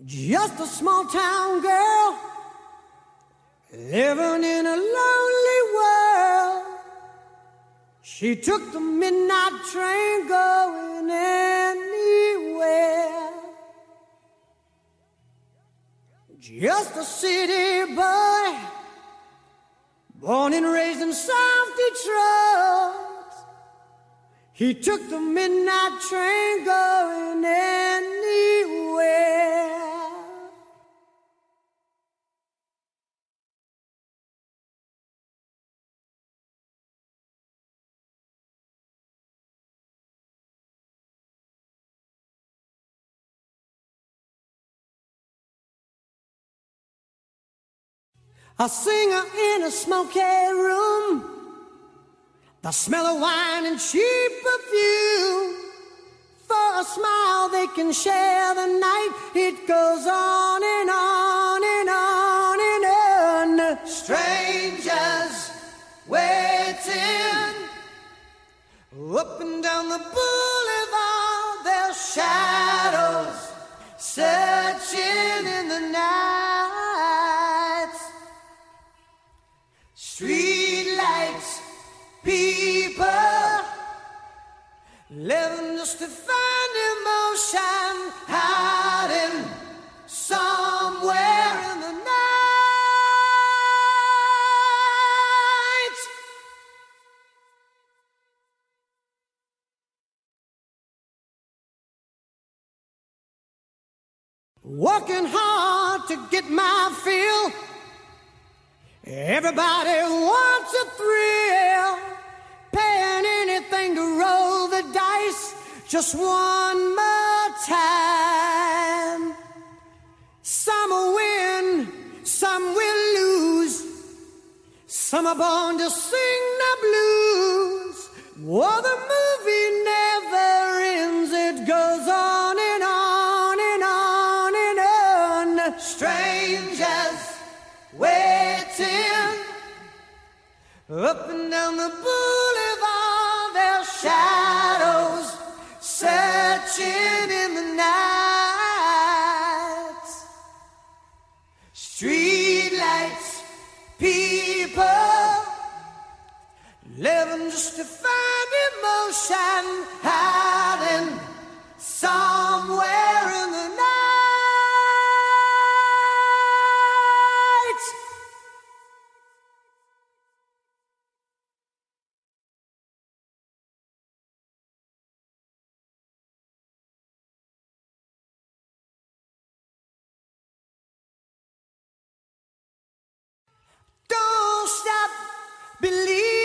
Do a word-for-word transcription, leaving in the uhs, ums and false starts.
Just a small town girl living in a lonely world. She took the midnight train going anywhere. Just a city boy, born and raised in South Detroit. He took the midnight train going anywhere. A singer in a smoky room, the smell of wine and cheap perfume. For a smile they can share the night. It goes on and on and on and on. Strangers waiting up and down the boulevard, their shadows searching in the night. Street lights, people living just to find emotion, hiding somewhere in the night. Working hard to get my fill. Everybody wants a thrill, paying anything to roll the dice just one more time. Some will win, some will lose. Some are born to sing the blues. Oh, the movie never ends. It goes on and on and on and on. Strangers waiting up and down the boulevard, their shadows searching in the night. Street lights, people living just to find emotion, hiding somewhere in the night. Don't stop believing.